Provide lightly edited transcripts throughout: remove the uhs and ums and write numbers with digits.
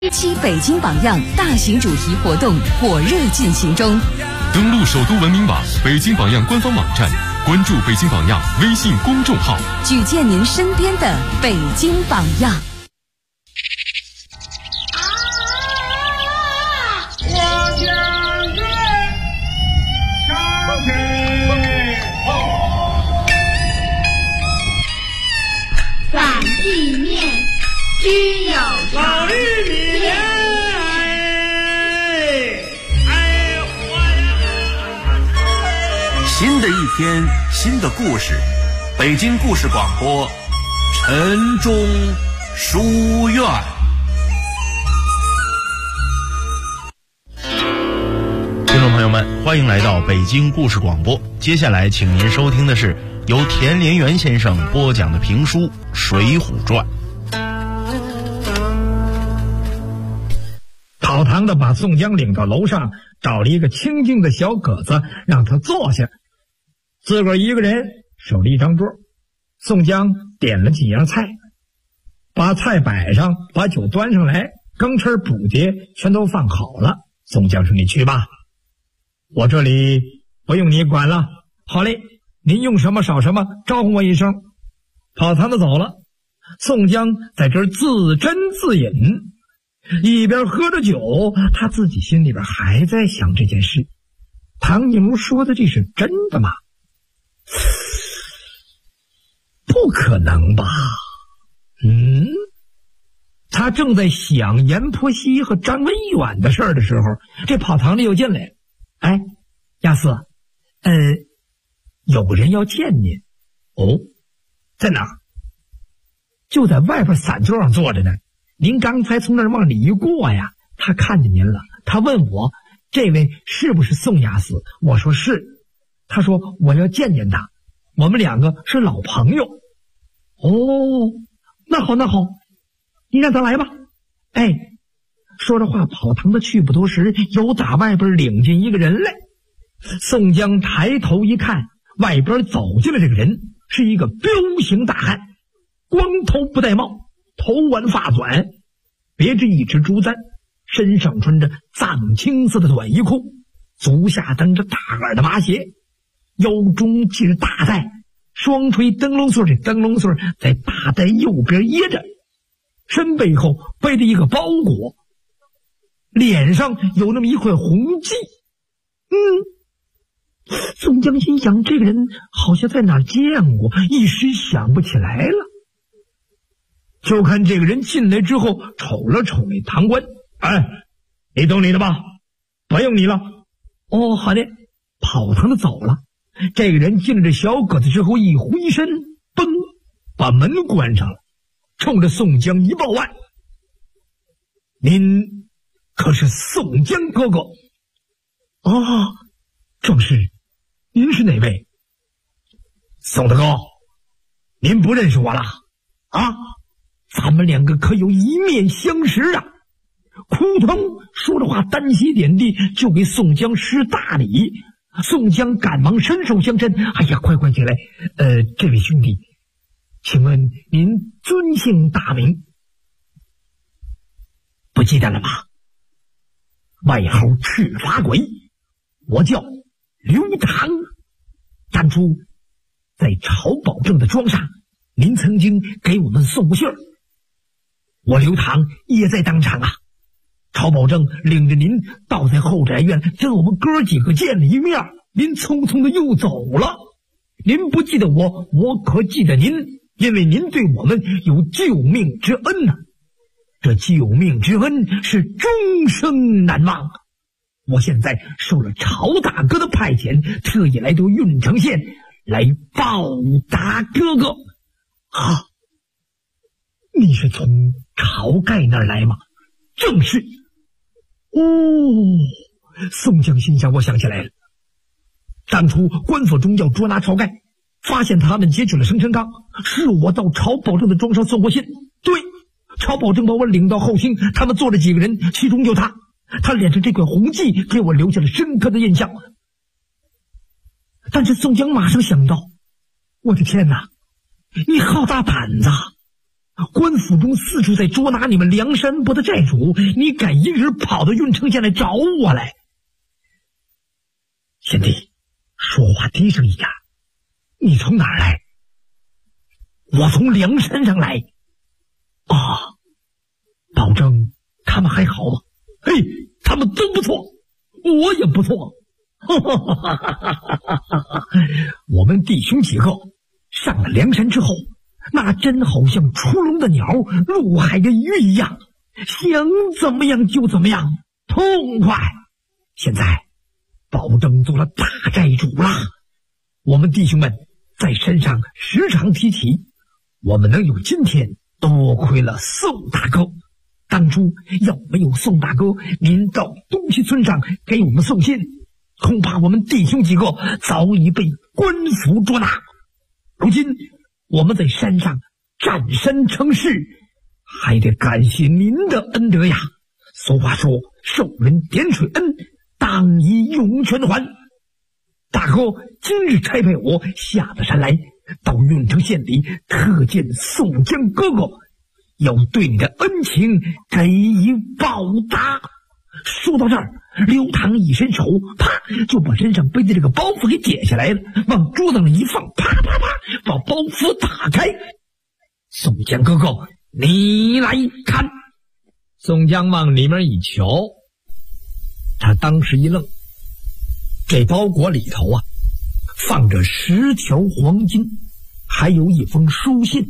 期北京榜样大型主题活动火热进行中， 登录首都文明网、北京榜样官方网站，关注北京榜样微信公众号， 举荐您身边的北京榜样。 我将军上阵反地面只有老玉米新的一天，新的故事，北京故事广播，晨钟书院。 听众朋友们，欢迎来到北京故事广播。接下来，请您收听的是由田连元先生播讲的评书《水浒传》。 跑堂的把宋江领到楼上，找了一个清静的小阁子，让他坐下。自个儿一个人守了一张桌，宋江点了几样菜，把菜摆上，把酒端上来，羹匙补碟全都放好了。宋江说：“你去吧，我这里不用你管了。”好嘞，您用什么少什么，招呼我一声。跑堂的走了，宋江在这儿自斟自饮，一边喝着酒，他自己心里边还在想这件事。唐牛说的这是真的吗？不可能吧。他正在想阎婆惜和张文远的事儿的时候，这跑堂里又进来。哎，亚四，有人要见您。哦，在哪儿？就在外边伞桌上坐着呢。您刚才从那儿往里一过呀，他看见您了。他问我，这位是不是宋亚四？我说是。他说我要见见他，我们两个是老朋友。哦，那好那好，你让他来吧。哎，说着话，跑堂的去不多时，又打外边领进一个人来。宋江抬头一看，外边走进来这个人是一个彪形大汉，光头不戴帽，头挽发短，别着一只竹簪，身上穿着藏青色的短衣裤，足下蹬着大耳的麻鞋，腰中系着大带，双垂灯笼穗，这灯笼穗在大带右边掖着，身背后背着一个包裹，脸上有那么一块红迹。宋江心想，这个人好像在哪儿见过，一时想不起来了。就看这个人进来之后，瞅了瞅那堂官，哎，你懂你的吧，不用你了。哦，好的。跑堂的走了。这个人进了这小阁子之后，一回身，嘣，把门关上了，冲着宋江一报案：“您可是宋江哥哥？”“哦，正是。您是哪位？”“宋大哥，您不认识我了啊？咱们两个可有一面相识啊！”扑通说着话，单膝点地就给宋江施大礼。宋江赶忙伸手相称：“哎呀，快进来！这位兄弟，请问您尊姓大名？”“不记得了吧？外号赤发鬼，我叫刘唐。当初在曹保正的庄上，您曾经给我们送过信儿，我刘唐也在当场啊。曹保正领着您倒在后宅院，跟我们哥几个见了一面，您匆匆的又走了。您不记得我，我可记得您，因为您对我们有救命之恩呐。这救命之恩是终生难忘。我现在受了曹大哥的派遣，特意来到郓城县来报答哥哥。”“啊，你是从晁盖那儿来吗？”“正是。”“哦。”宋江心想，我想起来了，当初官府中要捉拿晁盖，发现他们劫取了生辰纲，是我到曹保正的庄上送过信。对，曹保正把我领到后厅，他们坐了几个人，其中有他，他脸上这块红迹给我留下了深刻的印象。但是宋江马上想到，我的天哪，你好大胆子！ 官府中四处在捉拿你们梁山伯的寨主，你敢一个人跑到郓城县来找我来？贤弟，说话低声一点。你从哪儿来？我从梁山上来。啊，保证他们还好吗？嘿，他们都不错，我也不错。我们弟兄几个上了梁山之后，那真好像出笼的鸟，入海的鱼一样，想怎么样就怎么样，痛快。现在保证做了大寨主了，我们弟兄们在山上时常提起，我们能有今天，多亏了宋大哥。当初要没有宋大哥您到东西村上给我们送信，恐怕我们弟兄几个早已被官府捉拿。如今我们在山上占山成势，还得感谢您的恩德呀。俗话说，受人点水恩，当以涌泉还。大哥今日差派我下了山来，到郓城县里特见宋江哥哥，要对你的恩情给予报答。说到这儿，刘唐一伸手，啪就把身上背的这个包袱给解下来了，往桌子上一放，啪啪啪把包袱打开。宋江哥哥，你来看。宋江往里面一瞧，他当时一愣，这包裹里头啊放着10条黄金，还有一封书信。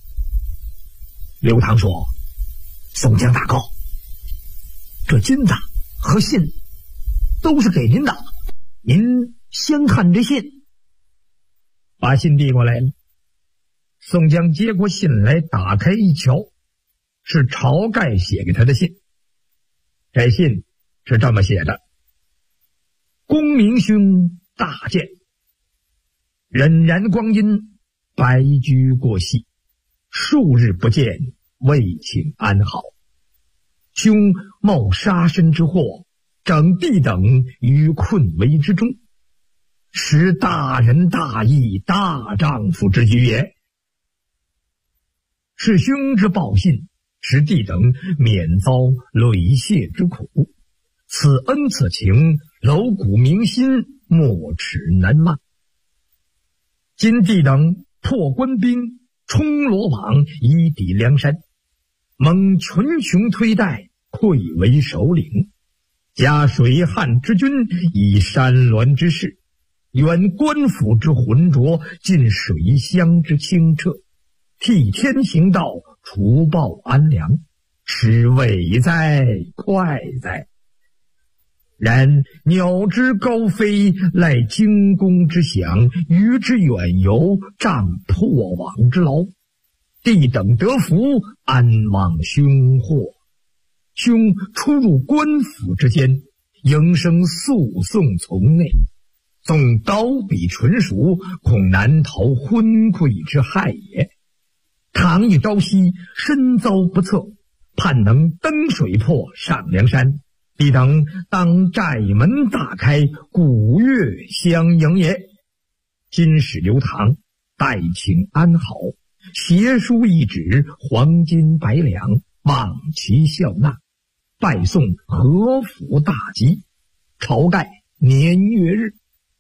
刘唐说：宋江大哥，这金子和信都是给您的，您先看这信。把信递过来了。宋江接过信来，打开一瞧，是晁盖写给他的信。这信是这么写的：公明兄大见，荏苒光阴，白驹过隙，数日不见，未请安好。兄冒杀身之祸，整弟等于困危之中，实大仁大义大丈夫之举也。是兄之报信，使弟等免遭累谢之苦，此恩此情，楼骨铭心，没齿难忘。今弟等破官兵，冲罗网，以抵梁山，蒙群雄推戴，愧为首领，加水旱之君，以山峦之势，远官府之浑浊，近水乡之清澈，替天行道，除暴安良，是伟哉快哉。然鸟之高飞，赖惊弓之响，鱼之远游，仗破网之牢，弟等得福，安忘凶祸。兄出入官府之间，应声诉讼从内，纵刀笔纯熟，恐难逃昏聩之害也。倘一朝夕身遭不测，盼能登水泊上梁山，弟等当寨门大开，鼓乐相迎也。今使刘唐代请安好，携书一纸，黄金100两，望其效纳，拜送何府大吉，晁盖年月日。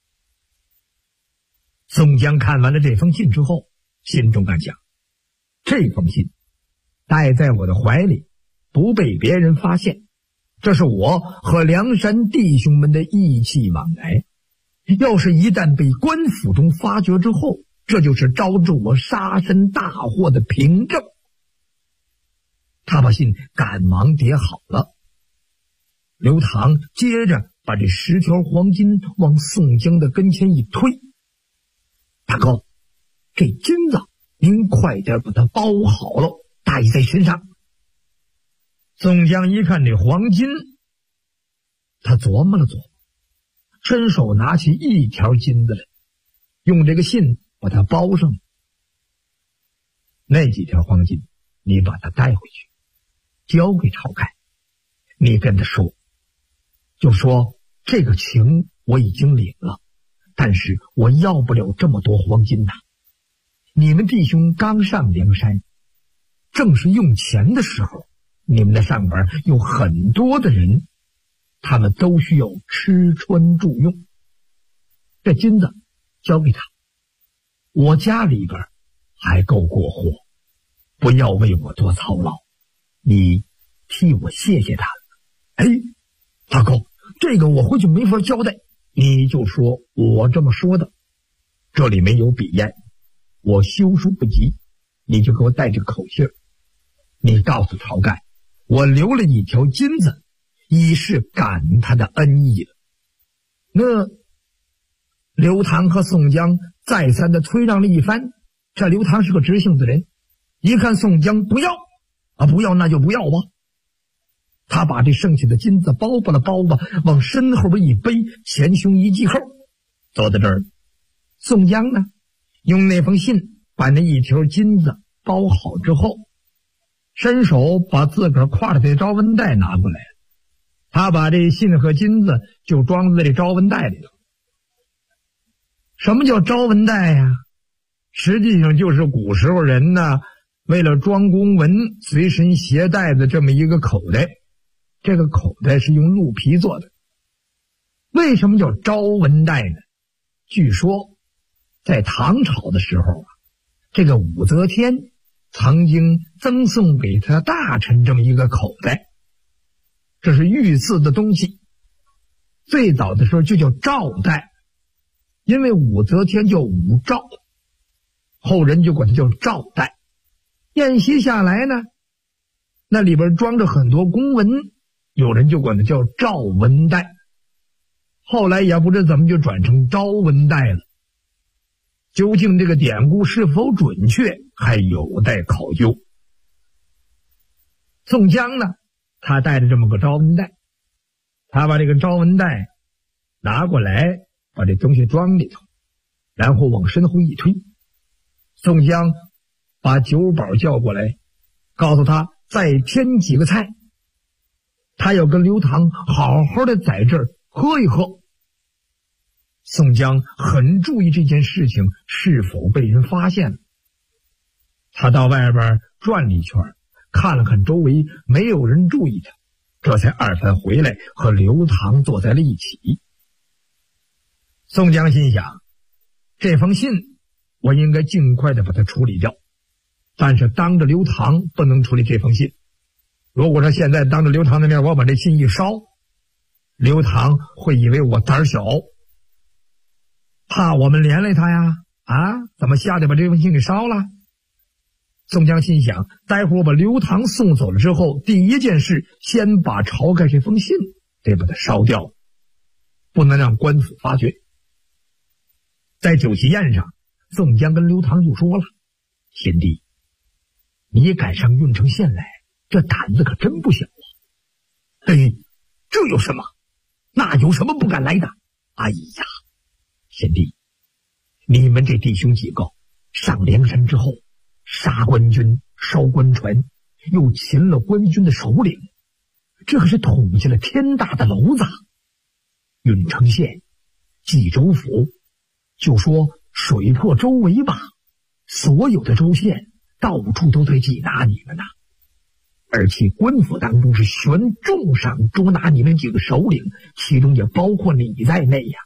宋江看完了这封信之后，心中暗想，这封信带在我的怀里，不被别人发现，这是我和梁山弟兄们的义气往来。要是一旦被官府中发觉之后，这就是招致我杀身大祸的凭证。他把信赶忙叠好了。刘唐接着把这10条黄金往宋江的跟前一推：大哥，这金子您快点把它包好了，带在身上。宋江一看这黄金，他琢磨了琢磨，伸手拿起一条金子来，用这个信把它包上。那几条黄金你把它带回去，交给晁盖，你跟他说，就说这个情我已经领了，但是我要不了这么多黄金呐。你们弟兄刚上梁山， 正是用钱的时候，你们的上边有很多的人，他们都需要吃穿住用。这金子交给他，我家里边还够过活，不要为我多操劳，你替我谢谢他。哎，大哥，这个我回去没法交代，你就说我这么说的。这里没有笔砚，我修书不及，你就给我带这个口信，你告诉晁盖，我留了一条金子，以示感他的恩义了。那刘唐和宋江再三的推让了一番，这刘唐是个直性子人，一看宋江不要不要那就不要吧，他把这剩下的金子包吧了包吧，往身后边一背，前胸一系扣，走到这儿。宋江呢，用那封信把那一条金子包好之后，伸手把自个儿挎着这招文袋拿过来，他把这信和金子就装在这招文袋里头。什么叫招文袋呀？实际上就是古时候人呢，为了装公文随身携带的这么一个口袋，这个口袋是用鹿皮做的。为什么叫招文袋呢？据说在唐朝的时候这个武则天曾经赠送给他大臣这么一个口袋，这是御赐的东西。最早的时候就叫诏袋，因为武则天叫武诏，后人就管它叫诏袋。宴席下来呢，那里边装着很多公文，有人就管它叫诏文袋，后来也不知怎么就转成招文袋了。究竟这个典故是否准确，还有待考究。宋江呢，他带着这么个招文袋，他把这个招文袋拿过来，把这东西装里头，然后往身后一推。宋江把酒保叫过来，告诉他再添几个菜，他要跟刘唐好好的在这儿喝一喝。宋江很注意这件事情是否被人发现了，他到外边转了一圈，看了看周围没有人注意他，这才二番回来和刘唐坐在了一起。宋江心想，这封信我应该尽快的把它处理掉，但是当着刘唐不能处理这封信。如果说现在当着刘唐的面我把这信一烧，刘唐会以为我胆小，怕我们连累他呀，怎么吓得把这封信给烧了？宋江心想，待会儿我把刘唐送走了之后，第一件事先把晁盖这封信得把它烧掉，不能让官府发觉。在酒席宴上，宋江跟刘唐就说了，贤弟，你赶上郓城县来，这胆子可真不小啊。嘿，这有什么？那有什么不敢来的？哎呀，贤弟，你们这弟兄几个上梁山之后，杀官军，烧官船，又擒了官军的首领，这可是捅下了天大的篓子。郓城县、冀州府，就说水泊周围吧，所有的州县到处都在缉拿你们呐，而且官府当中是悬重赏捉拿你们几个首领，其中也包括你在内呀。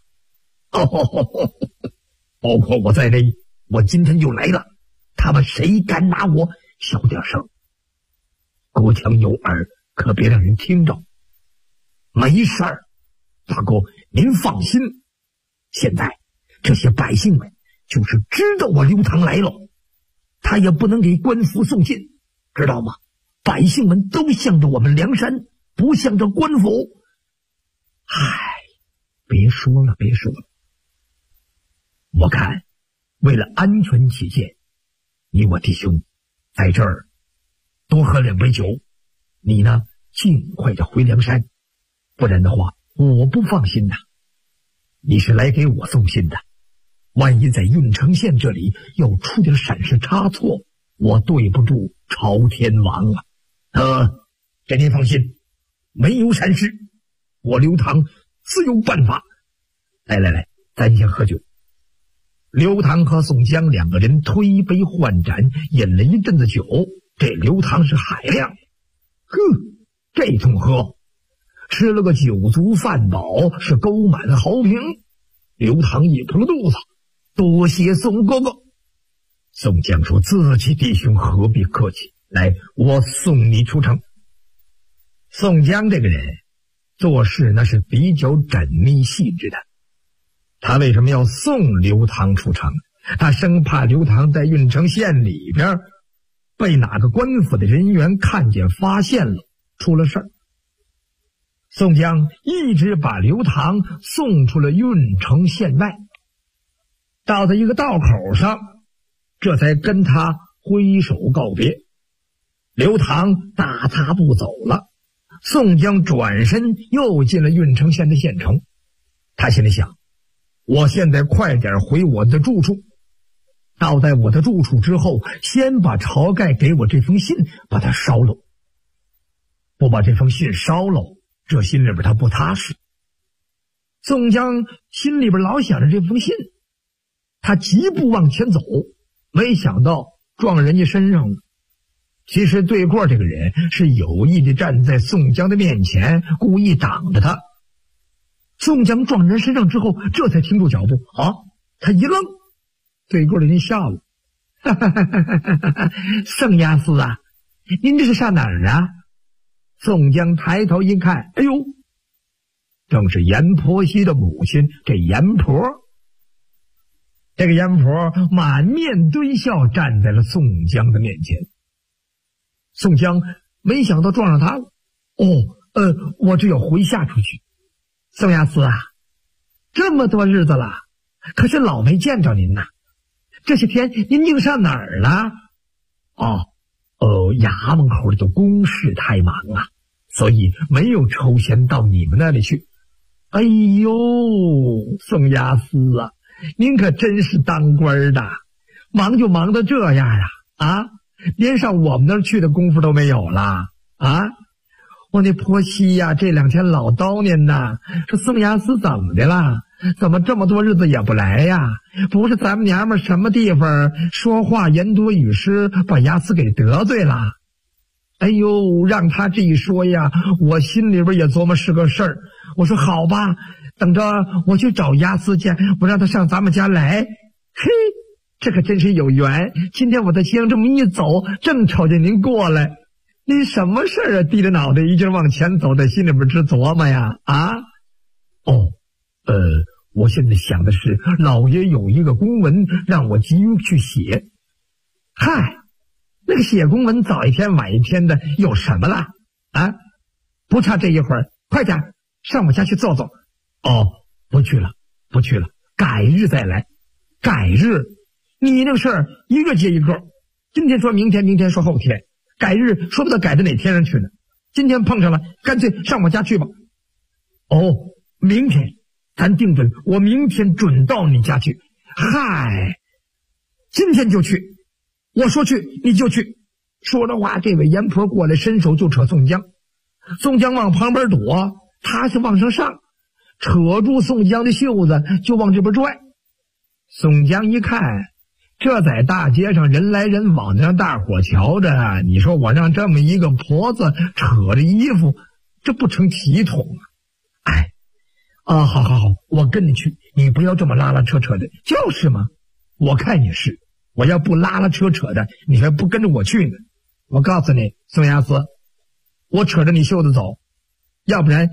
包括我在内，我今天就来了，他们谁敢拿我，小点声，隔墙有耳，可别让人听着。没事儿，大哥您放心，现在这些百姓们就是知道我刘唐来了，他也不能给官府送信，知道吗？百姓们都向着我们梁山，不向着官府。别说了，我看为了安全起见，你我弟兄在这儿多喝2杯酒，你呢尽快的回梁山，不然的话我不放心呐。你是来给我送信的，万一在郓城县这里要出点闪失差错，我对不住朝天王啊。这您放心，没有闪失，我刘唐自有办法。来，咱先喝酒。刘唐和宋江两个人推杯换盏，饮了一阵子酒， 这刘唐是海量。呵，这通喝，吃了个酒足饭饱，是沟满豪平。刘唐一扑了肚子，多谢宋哥哥。宋江说：“自己弟兄何必客气，来，我送你出城。”宋江这个人做事那是比较缜密细致的。他为什么要送刘唐出城？他生怕刘唐在郓城县里边被哪个官府的人员看见发现了，出了事儿。宋江一直把刘唐送出了郓城县外，到了一个道口上，这才跟他挥手告别。刘唐大踏步走了，宋江转身又进了郓城县的县城。他心里想，我现在快点回我的住处，到在我的住处之后，先把晁盖给我这封信把它烧了。不把这封信烧了，这心里边他不踏实。宋江心里边老想着这封信，他疾步往前走，没想到撞人家身上了。其实对过这个人是有意的站在宋江的面前，故意挡着他。宋江撞人身上之后，这才停住脚步。他一愣，对过的人笑了：“宋押司啊，您这是上哪儿啊？”宋江抬头一看，哎呦，正是阎婆惜的母亲，这阎婆。这个阎婆满面堆笑站在了宋江的面前。宋江没想到撞上他了。我这要回下出去。宋押司啊，这么多日子了，可是老没见着您呐。这些天您竟上哪儿了？衙门口里的公事太忙啊，所以没有抽闲到你们那里去。哎呦，宋押司啊，您可真是当官的，忙就忙到这样啊，连上我们那儿去的功夫都没有了啊！我那婆媳呀，这两天老叨念呐，说宋押司怎么的了？怎么这么多日子也不来呀？不是咱们娘们什么地方说话言多语失，把押司给得罪了？哎呦，让他这一说呀，我心里边也琢磨是个事儿。我说好吧，等着我去找押司去，我让他上咱们家来。嘿，这可真是有缘。今天我在街上这么一走，正瞅见您过来。您什么事儿啊？低着脑袋一劲往前走，在心里边直琢磨呀。我现在想的是，老爷有一个公文让我急于去写。嗨，那个写公文早一天晚一天的有什么了啊？不差这一会儿，快点上我家去坐坐。不去了，改日再来。改日？你那个事儿一个接一个，今天说明天，明天说后天，改日说不得改到哪天上去呢。今天碰上了，干脆上我家去吧。明天咱定准，我明天准到你家去。嗨，今天就去，我说去你就去。说着话，这位阎婆过来伸手就扯宋江。宋江往旁边躲，他是往上上，扯住宋江的袖子就往这边拽。宋江一看，这在大街上人来人往的，让大伙瞧着，你说我让这么一个婆子扯着衣服，这不成体统啊！好，我跟你去，你不要这么拉拉扯扯的。就是嘛，我看你是，我要不拉拉扯扯的，你还不跟着我去呢。我告诉你，宋押司，我扯着你袖子走，要不然